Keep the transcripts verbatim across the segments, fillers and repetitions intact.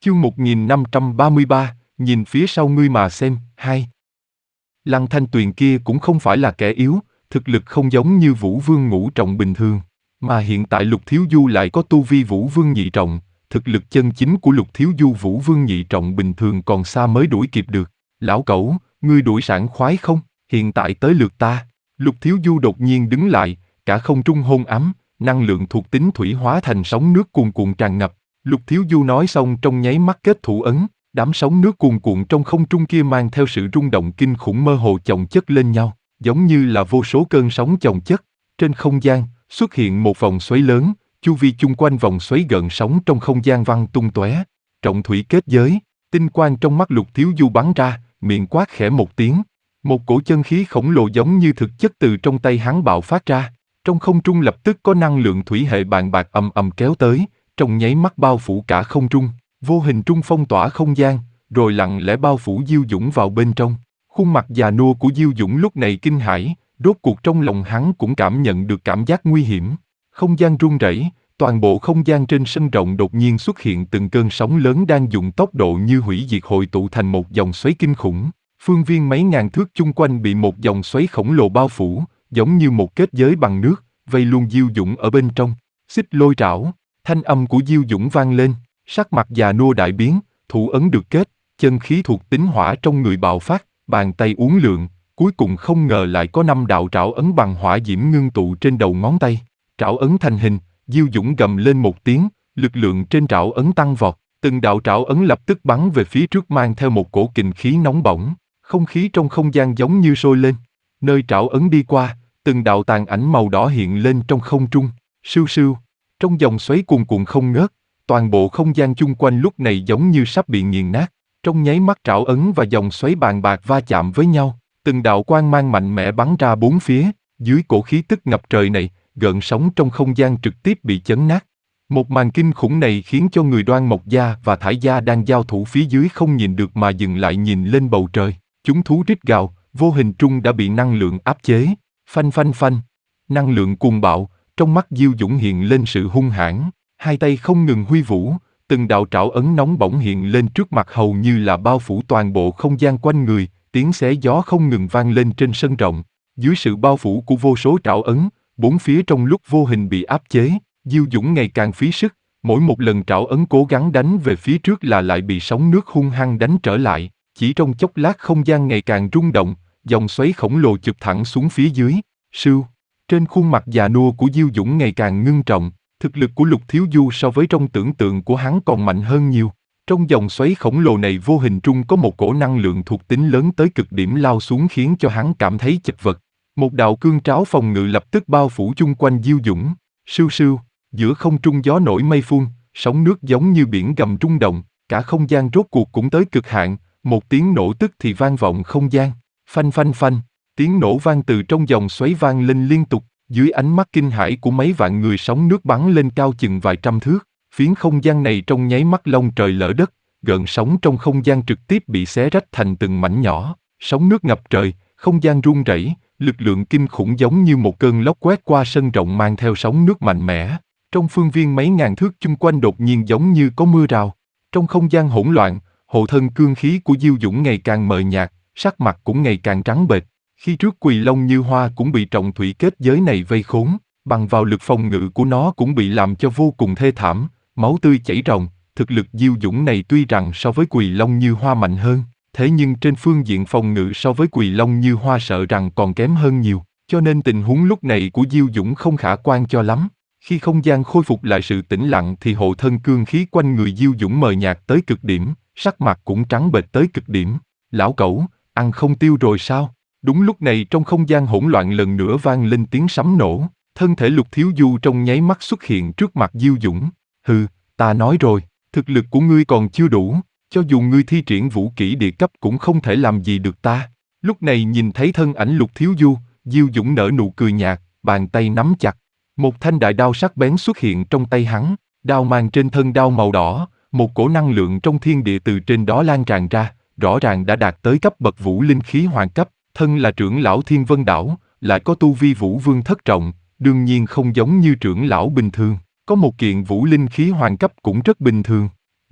Chương một nghìn năm trăm ba mươi ba, nhìn phía sau ngươi mà xem, hai. Lăng Thanh Tuyền kia cũng không phải là kẻ yếu, thực lực không giống như Vũ Vương ngũ trọng bình thường, mà hiện tại Lục Thiếu Du lại có tu vi Vũ Vương nhị trọng, thực lực chân chính của Lục Thiếu Du Vũ Vương nhị trọng bình thường còn xa mới đuổi kịp được. Lão cẩu, ngươi đuổi sảng khoái không? Hiện tại tới lượt ta. Lục Thiếu Du đột nhiên đứng lại, cả không trung hôn ấm, năng lượng thuộc tính thủy hóa thành sóng nước cuồn cuộn tràn ngập. Lục Thiếu Du nói xong trong nháy mắt kết thủ ấn, đám sóng nước cuồn cuộn trong không trung kia mang theo sự rung động kinh khủng mơ hồ chồng chất lên nhau, giống như là vô số cơn sóng chồng chất. Trên không gian, xuất hiện một vòng xoáy lớn, chu vi chung quanh vòng xoáy gợn sóng trong không gian văng tung tóe. Trọng thủy kết giới, tinh quang trong mắt Lục Thiếu Du bắn ra, miệng quát khẽ một tiếng. Một cổ chân khí khổng lồ giống như thực chất từ trong tay hắn bạo phát ra. Trong không trung lập tức có năng lượng thủy hệ bàn bạc ầm ầm kéo tới, trong nháy mắt bao phủ cả không trung, vô hình trung phong tỏa không gian, rồi lặng lẽ bao phủ Diêu Dũng vào bên trong. Khuôn mặt già nua của Diêu Dũng lúc này kinh hãi, rốt cuộc trong lòng hắn cũng cảm nhận được cảm giác nguy hiểm. Không gian rung rẩy, toàn bộ không gian trên sân rộng đột nhiên xuất hiện từng cơn sóng lớn đang dùng tốc độ như hủy diệt hội tụ thành một dòng xoáy kinh khủng. Phương viên mấy ngàn thước chung quanh bị một dòng xoáy khổng lồ bao phủ, giống như một kết giới bằng nước, vây luôn Diêu Dũng ở bên trong. Xích lôi trảo, thanh âm của Diêu Dũng vang lên, sắc mặt già nua đại biến, thủ ấn được kết, chân khí thuộc tính hỏa trong người bạo phát, bàn tay uốn lượn, cuối cùng không ngờ lại có năm đạo trảo ấn bằng hỏa diễm ngưng tụ trên đầu ngón tay. Trảo ấn thành hình, Diêu Dũng gầm lên một tiếng, lực lượng trên trảo ấn tăng vọt, từng đạo trảo ấn lập tức bắn về phía trước mang theo một cổ kình khí nóng bỏng, không khí trong không gian giống như sôi lên. Nơi trảo ấn đi qua, từng đạo tàn ảnh màu đỏ hiện lên trong không trung, sưu sưu, trong dòng xoáy cuồn cuộn không ngớt, toàn bộ không gian chung quanh lúc này giống như sắp bị nghiền nát. Trong nháy mắt trảo ấn và dòng xoáy bàn bạc va chạm với nhau, từng đạo quang mang mạnh mẽ bắn ra bốn phía, dưới cổ khí tức ngập trời này, gợn sóng trong không gian trực tiếp bị chấn nát. Một màn kinh khủng này khiến cho người Đoan Mộc Gia và Thải Gia đang giao thủ phía dưới không nhìn được mà dừng lại nhìn lên bầu trời. Chúng thú rít gào, vô hình trung đã bị năng lượng áp chế. Phanh phanh phanh, năng lượng cuồng bạo, trong mắt Diêu Dũng hiện lên sự hung hãn, hai tay không ngừng huy vũ, từng đạo trảo ấn nóng bỏng hiện lên trước mặt hầu như là bao phủ toàn bộ không gian quanh người, tiếng xé gió không ngừng vang lên trên sân rộng. Dưới sự bao phủ của vô số trảo ấn, bốn phía trong lúc vô hình bị áp chế, Diêu Dũng ngày càng phí sức, mỗi một lần trảo ấn cố gắng đánh về phía trước là lại bị sóng nước hung hăng đánh trở lại. Chỉ trong chốc lát không gian ngày càng rung động, dòng xoáy khổng lồ chụp thẳng xuống phía dưới. Sưu, trên khuôn mặt già nua của Diêu Dũng ngày càng ngưng trọng, thực lực của Lục Thiếu Du so với trong tưởng tượng của hắn còn mạnh hơn nhiều. Trong dòng xoáy khổng lồ này vô hình trung có một cổ năng lượng thuộc tính lớn tới cực điểm lao xuống khiến cho hắn cảm thấy chật vật. Một đạo cương tráo phòng ngự lập tức bao phủ chung quanh Diêu Dũng. Sưu sưu, giữa không trung gió nổi mây phun, sóng nước giống như biển gầm rung động, cả không gian rốt cuộc cũng tới cực hạn. Một tiếng nổ tức thì vang vọng không gian, phanh phanh phanh, tiếng nổ vang từ trong dòng xoáy vang lên liên tục, dưới ánh mắt kinh hãi của mấy vạn người sóng nước bắn lên cao chừng vài trăm thước, phiến không gian này trong nháy mắt long trời lở đất, gợn sóng trong không gian trực tiếp bị xé rách thành từng mảnh nhỏ, sóng nước ngập trời, không gian rung rẩy, lực lượng kinh khủng giống như một cơn lốc quét qua sân rộng mang theo sóng nước mạnh mẽ, trong phương viên mấy ngàn thước chung quanh đột nhiên giống như có mưa rào, trong không gian hỗn loạn. Hộ thân cương khí của Diêu Dũng ngày càng mờ nhạt, sắc mặt cũng ngày càng trắng bệch. Khi trước Quỳ Long Như Hoa cũng bị trọng thủy kết giới này vây khốn, bằng vào lực phòng ngự của nó cũng bị làm cho vô cùng thê thảm, máu tươi chảy ròng. Thực lực Diêu Dũng này tuy rằng so với Quỳ Long Như Hoa mạnh hơn, thế nhưng trên phương diện phòng ngự so với Quỳ Long Như Hoa sợ rằng còn kém hơn nhiều, cho nên tình huống lúc này của Diêu Dũng không khả quan cho lắm. Khi không gian khôi phục lại sự tĩnh lặng thì hộ thân cương khí quanh người Diêu Dũng mờ nhạt tới cực điểm. Sắc mặt cũng trắng bệch tới cực điểm. Lão cẩu, ăn không tiêu rồi sao? Đúng lúc này trong không gian hỗn loạn lần nữa vang lên tiếng sấm nổ. Thân thể Lục Thiếu Du trong nháy mắt xuất hiện trước mặt Diêu Dũng. Hừ, ta nói rồi, thực lực của ngươi còn chưa đủ, cho dù ngươi thi triển vũ kỹ địa cấp cũng không thể làm gì được ta. Lúc này nhìn thấy thân ảnh Lục Thiếu Du, Diêu Dũng nở nụ cười nhạt, bàn tay nắm chặt. Một thanh đại đao sắc bén xuất hiện trong tay hắn, đao mang trên thân đao màu đỏ. Một cổ năng lượng trong thiên địa từ trên đó lan tràn ra, rõ ràng đã đạt tới cấp bậc vũ linh khí hoàng cấp, thân là trưởng lão Thiên Vân Đảo, lại có tu vi vũ vương thất trọng, đương nhiên không giống như trưởng lão bình thường, có một kiện vũ linh khí hoàng cấp cũng rất bình thường.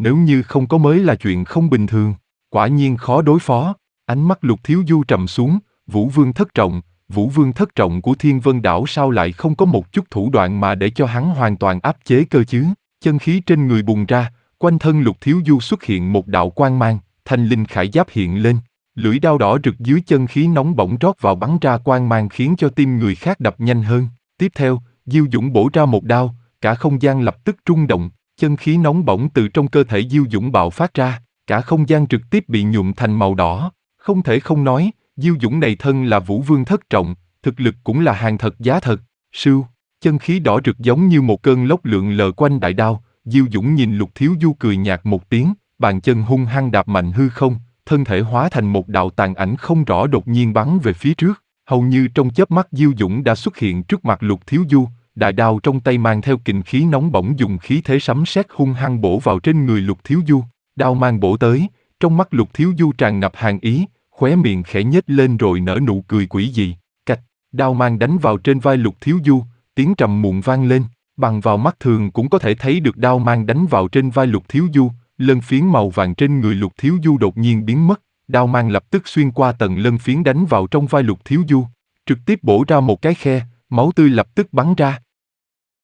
nếu như không có mới là chuyện không bình thường. Quả nhiên khó đối phó. Ánh mắt Lục Thiếu Du trầm xuống, Vũ Vương thất trọng, Vũ Vương thất trọng của Thiên Vân Đảo sao lại không có một chút thủ đoạn mà để cho hắn hoàn toàn áp chế cơ chứ? Chân khí trên người bùng ra, quanh thân Lục Thiếu Du xuất hiện một đạo quang mang, thanh linh khải giáp hiện lên. Lưỡi đao đỏ rực dưới chân khí nóng bỏng rót vào bắn ra quang mang khiến cho tim người khác đập nhanh hơn. Tiếp theo, Diêu Dũng bổ ra một đao, cả không gian lập tức rung động, chân khí nóng bỏng từ trong cơ thể Diêu Dũng bạo phát ra, cả không gian trực tiếp bị nhuộm thành màu đỏ. Không thể không nói, Diêu Dũng này thân là Vũ Vương thất trọng, thực lực cũng là hàng thật giá thật. Sưu, chân khí đỏ rực giống như một cơn lốc lượn lờ quanh đại đao. Diêu Dũng nhìn Lục Thiếu Du cười nhạt một tiếng, bàn chân hung hăng đạp mạnh hư không, thân thể hóa thành một đạo tàn ảnh không rõ đột nhiên bắn về phía trước. Hầu như trong chớp mắt Diêu Dũng đã xuất hiện trước mặt Lục Thiếu Du, đại đao trong tay mang theo kình khí nóng bỏng dùng khí thế sấm sét hung hăng bổ vào trên người Lục Thiếu Du. Đao mang bổ tới, trong mắt Lục Thiếu Du tràn ngập hàn ý, khóe miệng khẽ nhếch lên rồi nở nụ cười quỷ dị. Cạch, đao mang đánh vào trên vai Lục Thiếu Du, tiếng trầm muộn vang lên, bằng vào mắt thường cũng có thể thấy được đao mang đánh vào trên vai Lục Thiếu Du, lân phiến màu vàng trên người Lục Thiếu Du đột nhiên biến mất, đao mang lập tức xuyên qua tầng lân phiến đánh vào trong vai Lục Thiếu Du, trực tiếp bổ ra một cái khe, máu tươi lập tức bắn ra.